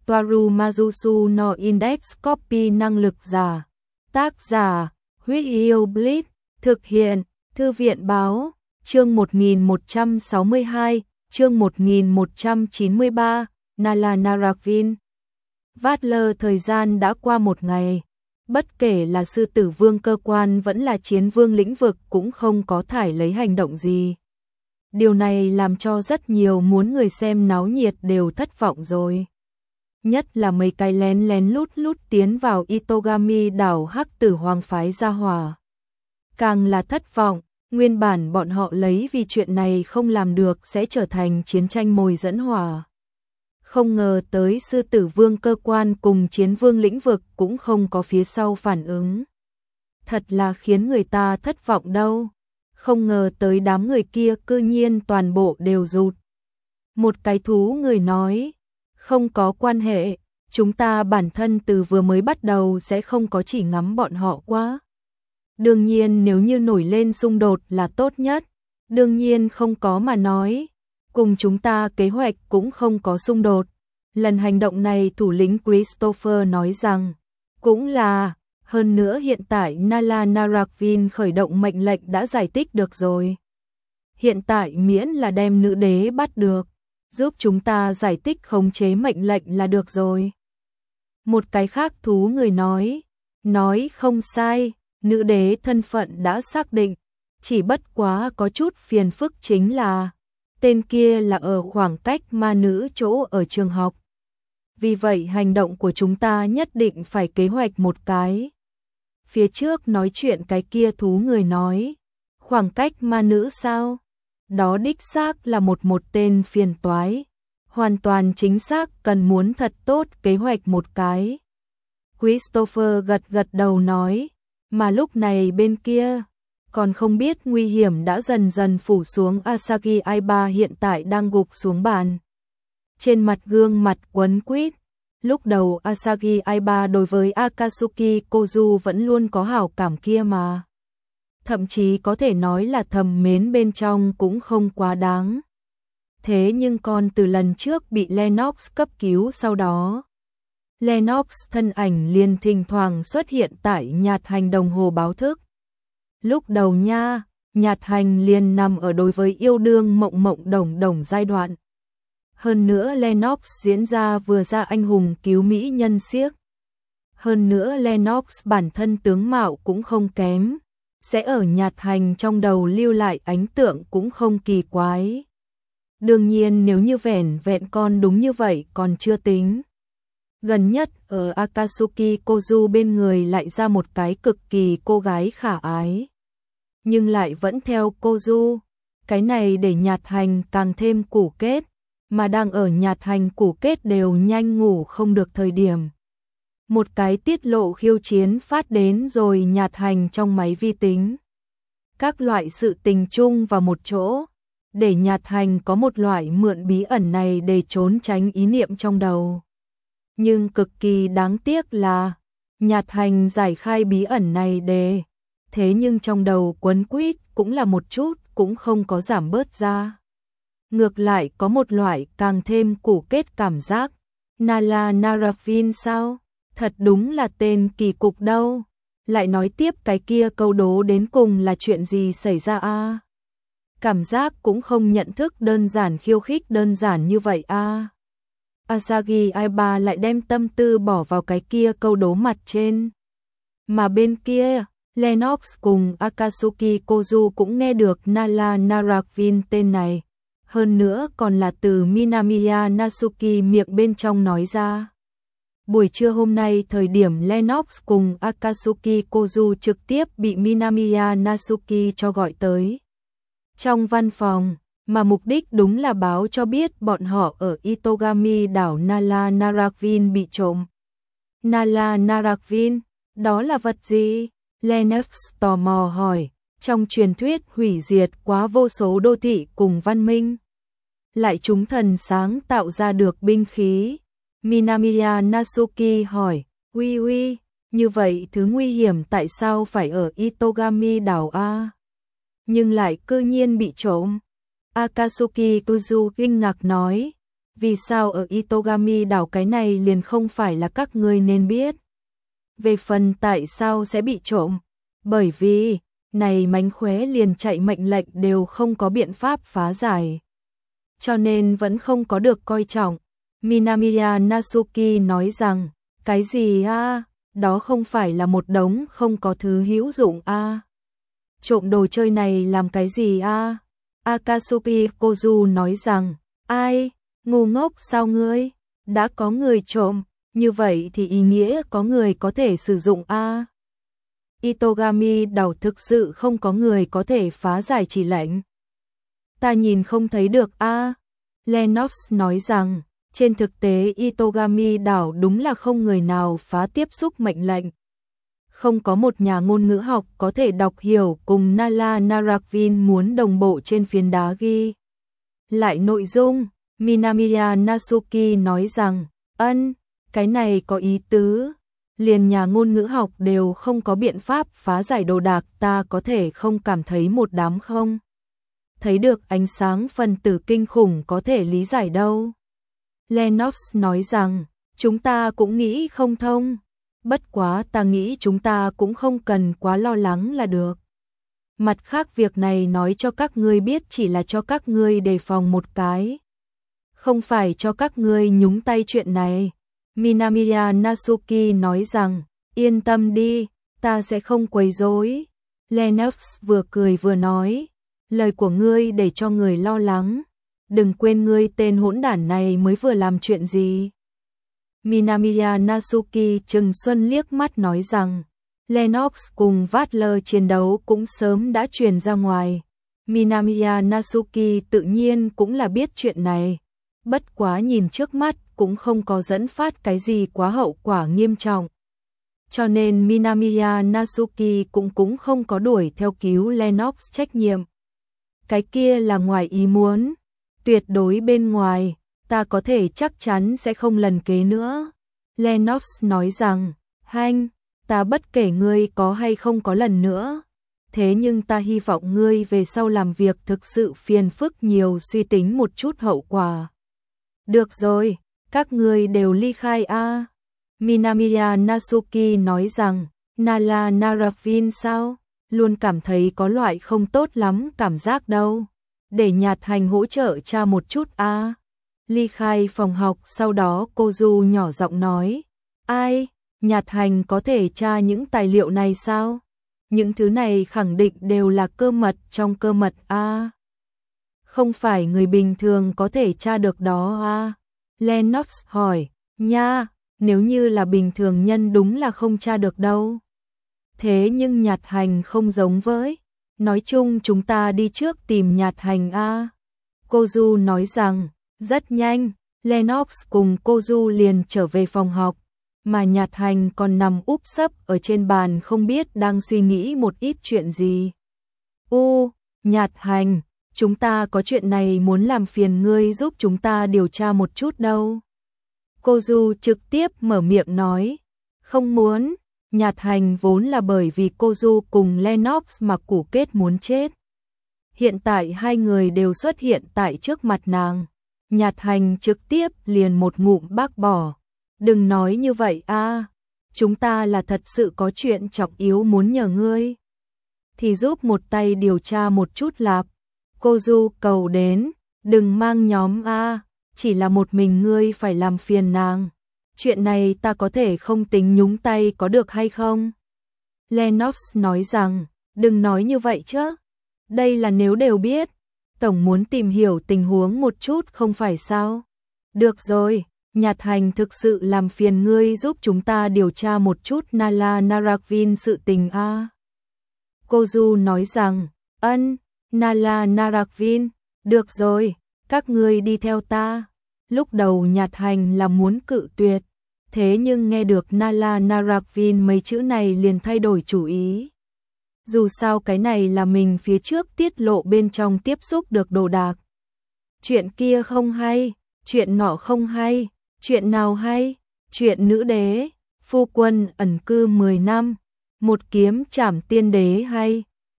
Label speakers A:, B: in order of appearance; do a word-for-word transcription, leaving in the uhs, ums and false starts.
A: Toaru Majusu no Index Copy năng lực giả. Tác giả, Huyết Yêu Blitz, thực hiện, Thư viện Báo, chương một nghìn một trăm sáu mươi hai, chương một nghìn một trăm chín mươi ba, Nala Narakvin. Vattler thời gian đã qua một ngày, bất kể là sư tử vương cơ quan vẫn là chiến vương lĩnh vực cũng không có thải lấy hành động gì. Điều này làm cho rất nhiều muốn người xem náo nhiệt đều thất vọng rồi. Nhất là mấy cái lén lén lút lút tiến vào Itogami đảo Hắc Tử Hoàng phái gia hỏa. Càng là thất vọng, nguyên bản bọn họ lấy vì chuyện này không làm được sẽ trở thành chiến tranh mồi dẫn hỏa. Không ngờ tới sư tử vương cơ quan cùng chiến vương lĩnh vực cũng không có phía sau phản ứng. Thật là khiến người ta thất vọng đâu. Không ngờ tới đám người kia cư nhiên toàn bộ đều rụt. Một cái thú người nói, không có quan hệ, chúng ta bản thân từ vừa mới bắt đầu sẽ không có chỉ ngắm bọn họ quá. Đương nhiên nếu như nổi lên xung đột là tốt nhất, đương nhiên không có mà nói, cùng chúng ta kế hoạch cũng không có xung đột. Lần hành động này thủ lĩnh Christopher nói rằng, cũng là, hơn nữa hiện tại Nala Narakvin khởi động mệnh lệnh đã giải thích được rồi. Hiện tại miễn là đem nữ đế bắt được, giúp chúng ta giải thích khống chế mệnh lệnh là được rồi. Một cái khác thú người nói, nói không sai, nữ đế thân phận đã xác định, chỉ bất quá có chút phiền phức chính là, tên kia là ở khoảng cách ma nữ chỗ ở trường học. Vì vậy hành động của chúng ta nhất định phải kế hoạch một cái. Phía trước nói chuyện cái kia thú người nói, khoảng cách ma nữ sao? Đó đích xác là một một tên phiền toái. Hoàn toàn chính xác cần muốn thật tốt kế hoạch một cái. Christopher gật gật đầu nói, mà lúc này bên kia, còn không biết nguy hiểm đã dần dần phủ xuống. Asagi Aiba hiện tại đang gục xuống bàn. Trên mặt gương mặt quấn quýt. Lúc đầu Asagi Aiba đối với Akatsuki Kozu vẫn luôn có hảo cảm kia mà. Thậm chí có thể nói là thầm mến bên trong cũng không quá đáng. Thế nhưng con từ lần trước bị Lennox cấp cứu sau đó. Lennox thân ảnh liền thỉnh thoảng xuất hiện tại nhạt hành đồng hồ báo thức. Lúc đầu nha, nhạt hành liền nằm ở đối với yêu đương mộng mộng đồng đồng giai đoạn. Hơn nữa Lennox diễn ra vừa ra anh hùng cứu mỹ nhân xiếc. Hơn nữa Lennox bản thân tướng mạo cũng không kém, sẽ ở nhạt hành trong đầu lưu lại ấn tượng cũng không kỳ quái. Đương nhiên nếu như vẻn vẹn con đúng như vậy còn chưa tính. Gần nhất ở Akatsuki Kozu bên người lại ra một cái cực kỳ cô gái khả ái. Nhưng lại vẫn theo Kozu, cái này để nhạt hành càng thêm củ kết. Mà đang ở nhạt hành củ kết đều nhanh ngủ không được thời điểm. Một cái tiết lộ khiêu chiến phát đến rồi nhạt hành trong máy vi tính. Các loại sự tình chung vào một chỗ, để nhạt hành có một loại mượn bí ẩn này để trốn tránh ý niệm trong đầu. Nhưng cực kỳ đáng tiếc là, nhạt hành giải khai bí ẩn này để, thế nhưng trong đầu quấn quýt cũng là một chút cũng không có giảm bớt ra. Ngược lại có một loại càng thêm củ kết cảm giác. Nala Narakvin sao? Thật đúng là tên kỳ cục đâu. Lại nói tiếp cái kia câu đố đến cùng là chuyện gì xảy ra a? À? Cảm giác cũng không nhận thức đơn giản khiêu khích đơn giản như vậy a. À? Asagi Aiba lại đem tâm tư bỏ vào cái kia câu đố mặt trên. Mà bên kia, Lennox cùng Akatsuki Kozu cũng nghe được Nala Narakvin tên này. Hơn nữa còn là từ Minamiya Natsuki miệng bên trong nói ra. Buổi trưa hôm nay thời điểm Lennox cùng Akatsuki Kozu trực tiếp bị Minamiya Natsuki cho gọi tới. Trong văn phòng, mà mục đích đúng là báo cho biết bọn họ ở Itogami đảo Nala Narakvin bị trộm. Nala Narakvin, đó là vật gì? Lennox tò mò hỏi. Trong truyền thuyết hủy diệt quá vô số đô thị cùng văn minh, lại chúng thần sáng tạo ra được binh khí. Minamiya Natsuki hỏi, uy uy, như vậy thứ nguy hiểm tại sao phải ở Itogami đảo a? Nhưng lại cư nhiên bị trộm. Akatsuki Kozu kinh ngạc nói, Vì sao ở Itogami đảo cái này liền không phải là các ngươi nên biết. Về phần tại sao sẽ bị trộm, bởi vì, này mánh khóe liền chạy mệnh lệnh đều không có biện pháp phá giải. Cho nên vẫn không có được coi trọng. Minamiya Natsuki nói rằng, cái gì a? À? Đó không phải là một đống không có thứ hữu dụng a. À? Trộm đồ chơi này làm cái gì a? À? Akatsuki Kozu nói rằng, ai, ngu ngốc sao ngươi, đã có người trộm, như vậy thì ý nghĩa có người có thể sử dụng a. À? Itogami đảo thực sự không có người có thể phá giải chỉ lệnh. Ta nhìn không thấy được a. À? Lennox nói rằng, trên thực tế Itogami đảo đúng là không người nào phá tiếp xúc mệnh lệnh. Không có một nhà ngôn ngữ học có thể đọc hiểu cùng Nala Narakvin muốn đồng bộ trên phiến đá ghi. Lại nội dung, Minamiya Natsuki nói rằng, ân, cái này có ý tứ. Liền nhà ngôn ngữ học đều không có biện pháp phá giải đồ đạc, ta có thể không cảm thấy một đám không? Thấy được ánh sáng phân tử kinh khủng có thể lý giải đâu. Lennox nói rằng, chúng ta cũng nghĩ không thông. Bất quá ta nghĩ chúng ta cũng không cần quá lo lắng là được. Mặt khác việc này nói cho các ngươi biết chỉ là cho các ngươi đề phòng một cái. Không phải cho các ngươi nhúng tay chuyện này. Minamiya Natsuki nói rằng, yên tâm đi, ta sẽ không quấy rối. Lennox vừa cười vừa nói, lời của ngươi để cho người lo lắng. Đừng quên ngươi tên hỗn đản này mới vừa làm chuyện gì. Minamiya Natsuki trừng xuân liếc mắt nói rằng, Lennox cùng Vatler chiến đấu cũng sớm đã truyền ra ngoài. Minamiya Natsuki tự nhiên cũng là biết chuyện này. Bất quá nhìn trước mắt cũng không có dẫn phát cái gì quá hậu quả nghiêm trọng. Cho nên Minamiya Natsuki cũng cũng không có đuổi theo cứu Lennox trách nhiệm. Cái kia là ngoài ý muốn. Tuyệt đối bên ngoài, ta có thể chắc chắn sẽ không lần kế nữa. Lennox nói rằng, Hanh, ta bất kể ngươi có hay không có lần nữa. Thế nhưng ta hy vọng ngươi về sau làm việc thực sự phiền phức nhiều, suy tính một chút hậu quả. Được rồi, các ngươi đều ly khai a. À. Minamiya Natsuki nói rằng, Nala Naravin sao? Luôn cảm thấy có loại không tốt lắm cảm giác đâu. Để Nhạt Hành hỗ trợ cha một chút a. À. Ly khai phòng học, sau đó cô Du nhỏ giọng nói, ai, Nhạt Hành có thể tra những tài liệu này sao? Những thứ này khẳng định đều là cơ mật trong cơ mật a. À. Không phải người bình thường có thể tra được đó a. À. Lennox hỏi, nha, nếu như là bình thường nhân đúng là không tra được đâu. Thế nhưng Nhạt Hành không giống với. Nói chung chúng ta đi trước tìm Nhạt Hành a. À. Cô Du nói rằng, rất nhanh, Lennox cùng cô Du liền trở về phòng học, mà Nhạt Hành còn nằm úp sấp ở trên bàn không biết đang suy nghĩ một ít chuyện gì. U, Nhạt Hành, chúng ta có chuyện này muốn làm phiền ngươi giúp chúng ta điều tra một chút đâu. Cô Du trực tiếp mở miệng nói, không muốn. Nhạt Hành vốn là bởi vì cô Du cùng Lennox mà củ kết muốn chết. Hiện tại hai người đều xuất hiện tại trước mặt nàng. Nhạt Hành trực tiếp liền một ngụm bác bỏ. Đừng nói như vậy a, à, chúng ta là thật sự có chuyện trọng yếu muốn nhờ ngươi. Thì giúp một tay điều tra một chút lạp. Cô Du cầu đến, đừng mang nhóm a, à, chỉ là một mình ngươi phải làm phiền nàng. Chuyện này ta có thể không tính nhúng tay có được hay không? Lennox nói rằng, đừng nói như vậy chứ. Đây là nếu đều biết. Tổng muốn tìm hiểu tình huống một chút không phải sao? Được rồi, Nhạt Hành thực sự làm phiền ngươi giúp chúng ta điều tra một chút Nala Narakvin sự tình a. À. Cô Du nói rằng, ân, Nala Narakvin, được rồi, các ngươi đi theo ta. Lúc đầu Nhạt Hành là muốn cự tuyệt, thế nhưng nghe được Nala Narakvin mấy chữ này liền thay đổi chủ ý. Dù sao cái này là mình phía trước tiết lộ bên trong tiếp xúc được đồ đạc. Chuyện kia không hay, chuyện nọ không hay, chuyện nào hay, chuyện nữ đế, phu quân ẩn cư mười năm, một kiếm trảm tiên đế hay,